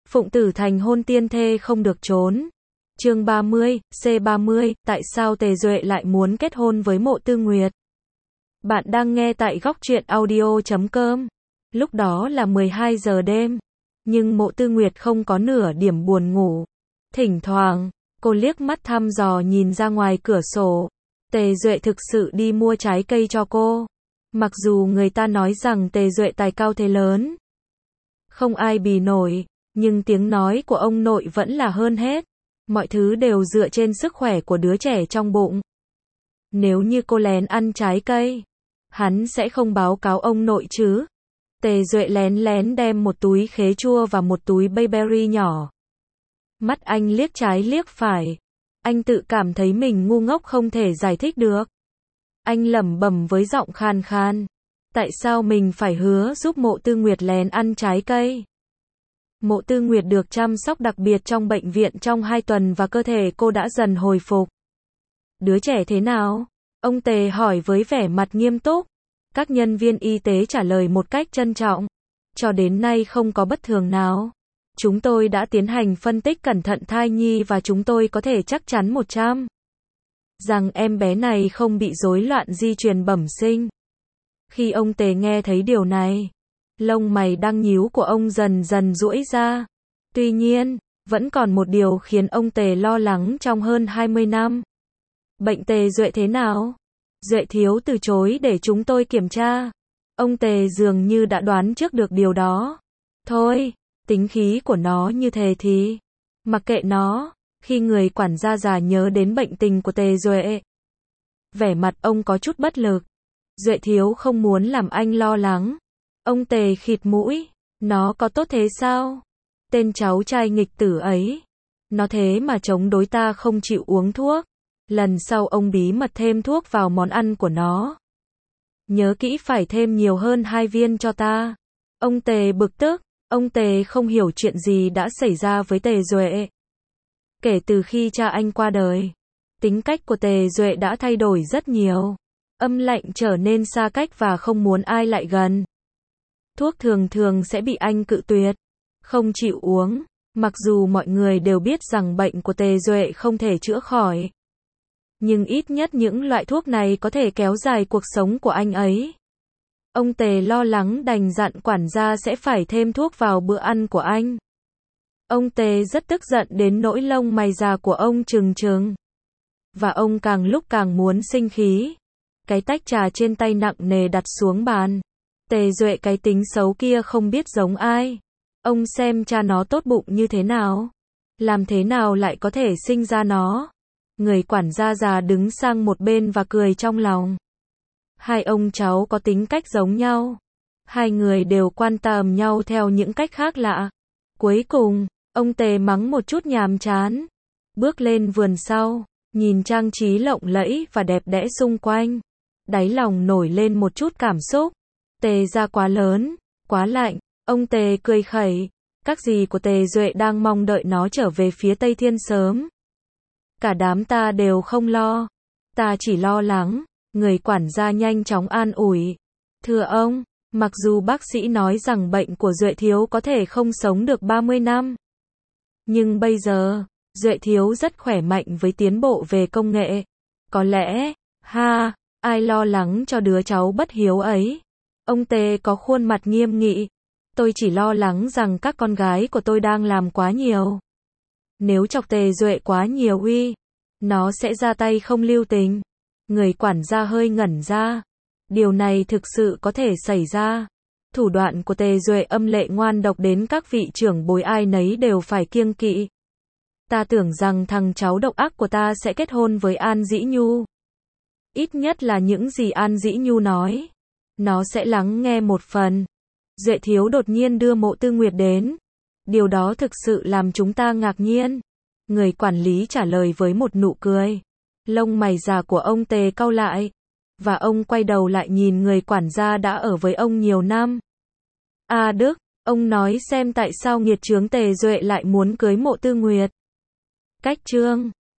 Phụng Tử thành hôn tiên thê không được trốn. Chương 30, C30, tại sao Tề Duệ lại muốn kết hôn với Mộ Tư Nguyệt? Bạn đang nghe tại góc truyện audio.com. Lúc đó là 12 giờ đêm, nhưng Mộ Tư Nguyệt không có nửa điểm buồn ngủ. Thỉnh thoảng, cô liếc mắt thăm dò nhìn ra ngoài cửa sổ. Tề Duệ thực sự đi mua trái cây cho cô. Mặc dù người ta nói rằng Tề Duệ tài cao thế lớn, không ai bì nổi, nhưng tiếng nói của ông nội vẫn là hơn hết. Mọi thứ đều dựa trên sức khỏe của đứa trẻ trong bụng. Nếu như cô lén ăn trái cây, hắn sẽ không báo cáo ông nội chứ. Tề Duệ lén lén đem một túi khế chua và một túi bayberry nhỏ. Mắt anh liếc trái liếc phải. Anh tự cảm thấy mình ngu ngốc không thể giải thích được. Anh lẩm bẩm với giọng khan khan. Tại sao mình phải hứa giúp Mộ Tư Nguyệt lén ăn trái cây? Mộ Tư Nguyệt được chăm sóc đặc biệt trong bệnh viện trong 2 tuần và cơ thể cô đã dần hồi phục. Đứa trẻ thế nào? Ông Tề hỏi với vẻ mặt nghiêm túc. Các nhân viên y tế trả lời một cách trân trọng. Cho đến nay không có bất thường nào. Chúng tôi đã tiến hành phân tích cẩn thận thai nhi và chúng tôi có thể chắc chắn 100% rằng em bé này không bị rối loạn di truyền bẩm sinh. Khi ông Tề nghe thấy điều này, lông mày đang nhíu của ông dần dần duỗi ra. Tuy nhiên, vẫn còn một điều khiến ông Tề lo lắng trong hơn 20 năm. Bệnh Tề Duệ thế nào? Duệ thiếu từ chối để chúng tôi kiểm tra. Ông Tề dường như đã đoán trước được điều đó. Thôi, tính khí của nó như thế thì mặc kệ nó. Khi người quản gia già nhớ đến bệnh tình của Tề Duệ, vẻ mặt ông có chút bất lực. Duệ thiếu không muốn làm anh lo lắng. Ông Tề khịt mũi. Nó có tốt thế sao? Tên cháu trai nghịch tử ấy. Nó thế mà chống đối ta không chịu uống thuốc. Lần sau ông bí mật thêm thuốc vào món ăn của nó. Nhớ kỹ phải thêm nhiều hơn 2 viên cho ta. Ông Tề bực tức. Ông Tề không hiểu chuyện gì đã xảy ra với Tề Duệ. Kể từ khi cha anh qua đời, tính cách của Tề Duệ đã thay đổi rất nhiều. Âm lạnh trở nên xa cách và không muốn ai lại gần. Thuốc thường thường sẽ bị anh cự tuyệt, không chịu uống, mặc dù mọi người đều biết rằng bệnh của Tề Duệ không thể chữa khỏi. Nhưng ít nhất những loại thuốc này có thể kéo dài cuộc sống của anh ấy. Ông Tề lo lắng đành dặn quản gia sẽ phải thêm thuốc vào bữa ăn của anh. Ông Tề rất tức giận đến nỗi lông mày già của ông trừng trừng. Và ông càng lúc càng muốn sinh khí. Cái tách trà trên tay nặng nề đặt xuống bàn. Tề Duệ cái tính xấu kia không biết giống ai. Ông xem cha nó tốt bụng như thế nào. Làm thế nào lại có thể sinh ra nó. Người quản gia già đứng sang một bên và cười trong lòng. Hai ông cháu có tính cách giống nhau. Hai người đều quan tâm nhau theo những cách khác lạ. Cuối cùng, ông Tề mắng một chút nhàm chán. Bước lên vườn sau, nhìn trang trí lộng lẫy và đẹp đẽ xung quanh. Đáy lòng nổi lên một chút cảm xúc. Tề gia quá lớn, quá lạnh. Ông Tề cười khẩy. Các dì của Tề Duệ đang mong đợi nó trở về phía Tây Thiên sớm. Cả đám ta đều không lo. Ta chỉ lo lắng. Người quản gia nhanh chóng an ủi. Thưa ông, mặc dù bác sĩ nói rằng bệnh của Duệ thiếu có thể không sống được 30 năm. Nhưng bây giờ, Duệ thiếu rất khỏe mạnh với tiến bộ về công nghệ. Có lẽ, ai lo lắng cho đứa cháu bất hiếu ấy. Ông Tề có khuôn mặt nghiêm nghị. Tôi chỉ lo lắng rằng các con gái của tôi đang làm quá nhiều. Nếu chọc Tề Duệ quá nhiều nó sẽ ra tay không lưu tình. Người quản gia hơi ngẩn ra. Điều này thực sự có thể xảy ra. Thủ đoạn của Tề Duệ âm lệ ngoan độc đến các vị trưởng bối ai nấy đều phải kiêng kỵ. Ta tưởng rằng thằng cháu độc ác của ta sẽ kết hôn với An Dĩ Nhu. Ít nhất là những gì An Dĩ Nhu nói. Nó sẽ lắng nghe một phần. Duệ thiếu đột nhiên đưa Mộ Tư Nguyệt đến. Điều đó thực sự làm chúng ta ngạc nhiên. Người quản lý trả lời với một nụ cười. Lông mày già của ông Tề cau lại. Và ông quay đầu lại nhìn người quản gia đã ở với ông nhiều năm. Đức, ông nói xem tại sao nghiệt chướng Tề Duệ lại muốn cưới Mộ Tư Nguyệt. Cách chương